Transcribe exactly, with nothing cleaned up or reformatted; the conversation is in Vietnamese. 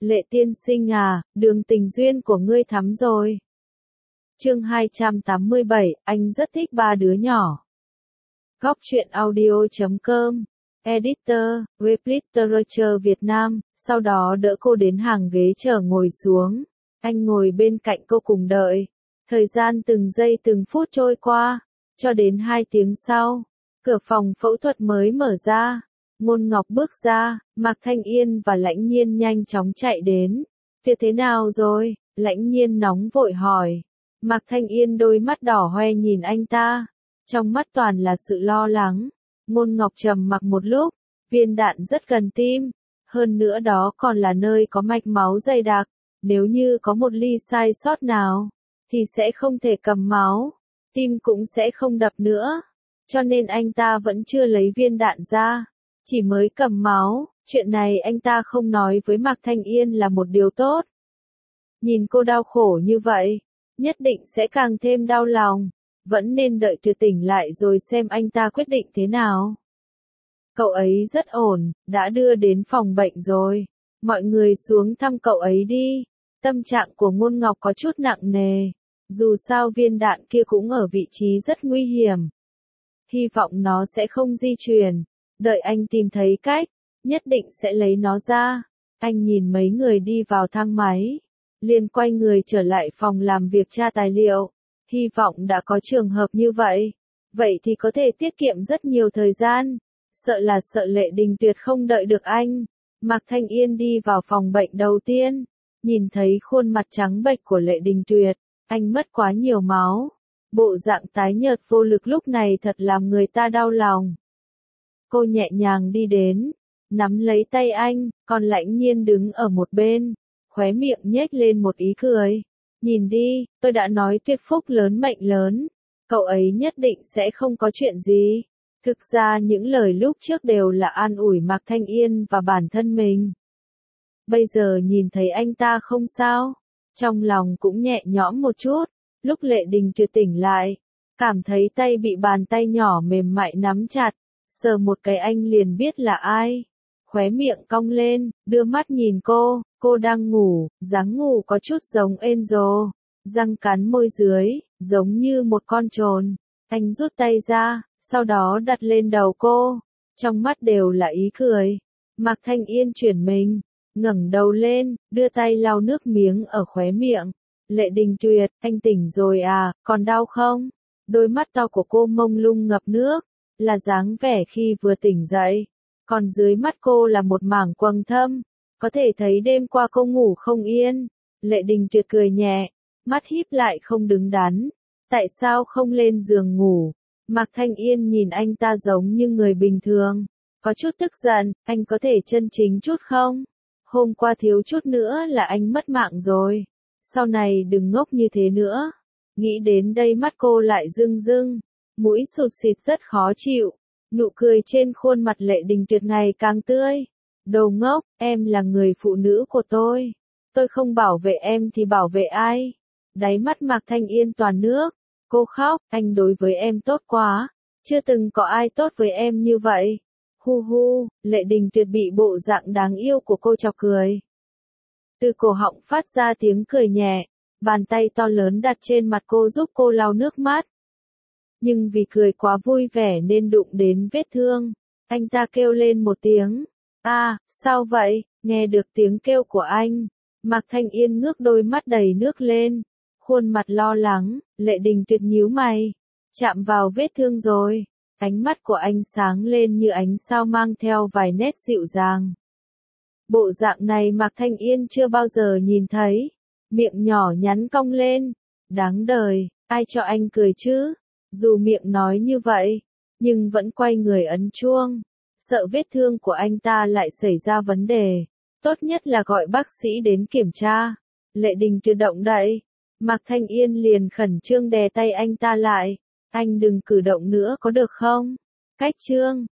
Lệ tiên sinh à, đường tình duyên của ngươi thắm rồi. Chương hai trăm tám mươi bảy, anh rất thích ba đứa nhỏ. Góc truyện audio chấm com, Editor, web literature Việt Nam, sau đó đỡ cô đến hàng ghế chờ ngồi xuống. Anh ngồi bên cạnh cô cùng đợi. Thời gian từng giây từng phút trôi qua, cho đến hai tiếng sau, cửa phòng phẫu thuật mới mở ra. Ngôn Ngọc bước ra, Mạc Thanh Yên và Lãnh Nhiên nhanh chóng chạy đến. Việc thế nào rồi? Lãnh Nhiên nóng vội hỏi. Mạc Thanh Yên đôi mắt đỏ hoe nhìn anh ta, trong mắt toàn là sự lo lắng. Ngôn Ngọc trầm mặc một lúc, viên đạn rất gần tim, hơn nữa đó còn là nơi có mạch máu dày đặc, nếu như có một ly sai sót nào, thì sẽ không thể cầm máu, tim cũng sẽ không đập nữa, cho nên anh ta vẫn chưa lấy viên đạn ra, chỉ mới cầm máu. Chuyện này anh ta không nói với Mạc Thanh Yên là một điều tốt. Nhìn cô đau khổ như vậy, nhất định sẽ càng thêm đau lòng, vẫn nên đợi tuyệt tỉnh lại rồi xem anh ta quyết định thế nào. Cậu ấy rất ổn, đã đưa đến phòng bệnh rồi, mọi người xuống thăm cậu ấy đi. Tâm trạng của Ngôn Ngọc có chút nặng nề, dù sao viên đạn kia cũng ở vị trí rất nguy hiểm. Hy vọng nó sẽ không di chuyển, đợi anh tìm thấy cách, nhất định sẽ lấy nó ra. Anh nhìn mấy người đi vào thang máy, liền quay người trở lại phòng làm việc tra tài liệu. Hy vọng đã có trường hợp như vậy, vậy thì có thể tiết kiệm rất nhiều thời gian. Sợ là sợ Lệ Đình Tuyệt không đợi được anh. Mạc Thanh Yên đi vào phòng bệnh đầu tiên, nhìn thấy khuôn mặt trắng bệch của Lệ Đình Tuyệt, anh mất quá nhiều máu. Bộ dạng tái nhợt vô lực lúc này thật làm người ta đau lòng. Cô nhẹ nhàng đi đến, nắm lấy tay anh, còn Lãnh Nhiên đứng ở một bên, khóe miệng nhếch lên một ý cười. Nhìn đi, tôi đã nói tuyệt phúc lớn mệnh lớn, cậu ấy nhất định sẽ không có chuyện gì. Thực ra những lời lúc trước đều là an ủi Mạc Thanh Yên và bản thân mình. Bây giờ nhìn thấy anh ta không sao, trong lòng cũng nhẹ nhõm một chút. Lúc Lệ Đình Tuyệt tỉnh lại, cảm thấy tay bị bàn tay nhỏ mềm mại nắm chặt, sờ một cái anh liền biết là ai. Khóe miệng cong lên, đưa mắt nhìn cô, cô đang ngủ, dáng ngủ có chút giống Angel, răng cắn môi dưới, giống như một con trồn. Anh rút tay ra, sau đó đặt lên đầu cô, trong mắt đều là ý cười. Mạc Thanh Yên chuyển mình, ngẩng đầu lên, đưa tay lau nước miếng ở khóe miệng. Lệ Đình Tuyệt, anh tỉnh rồi à, còn đau không? Đôi mắt to của cô mông lung ngập nước, là dáng vẻ khi vừa tỉnh dậy. Còn dưới mắt cô là một mảng quầng thâm, có thể thấy đêm qua cô ngủ không yên. Lệ Đình Tuyệt cười nhẹ, mắt híp lại không đứng đắn. Tại sao không lên giường ngủ? Mạc Thanh Yên nhìn anh ta giống như người bình thường, có chút tức giận, anh có thể chân chính chút không? Hôm qua thiếu chút nữa là anh mất mạng rồi. Sau này đừng ngốc như thế nữa. Nghĩ đến đây mắt cô lại rưng rưng, mũi sụt xịt rất khó chịu. Nụ cười trên khuôn mặt Lệ Đình Tuyệt ngày càng tươi. Đồ ngốc, em là người phụ nữ của tôi. Tôi không bảo vệ em thì bảo vệ ai? Đáy mắt Mạc Thanh Yên toàn nước. Cô khóc, anh đối với em tốt quá. Chưa từng có ai tốt với em như vậy. Hu hu, Lệ Đình Tuyệt bị bộ dạng đáng yêu của cô chọc cười. Từ cổ họng phát ra tiếng cười nhẹ, bàn tay to lớn đặt trên mặt cô giúp cô lau nước mắt. Nhưng vì cười quá vui vẻ nên đụng đến vết thương, anh ta kêu lên một tiếng. À, sao vậy? Nghe được tiếng kêu của anh, Mạc Thanh Yên ngước đôi mắt đầy nước lên, khuôn mặt lo lắng. Lệ Đình Tuyệt nhíu mày, chạm vào vết thương rồi. Ánh mắt của anh sáng lên như ánh sao mang theo vài nét dịu dàng. Bộ dạng này Mạc Thanh Yên chưa bao giờ nhìn thấy, miệng nhỏ nhắn cong lên. Đáng đời, ai cho anh cười chứ? Dù miệng nói như vậy, nhưng vẫn quay người ấn chuông, sợ vết thương của anh ta lại xảy ra vấn đề. Tốt nhất là gọi bác sĩ đến kiểm tra. Lệ Đình Tuyệt động đậy, Mạc Thanh Yên liền khẩn trương đè tay anh ta lại. Anh đừng cử động nữa có được không? Cách trương,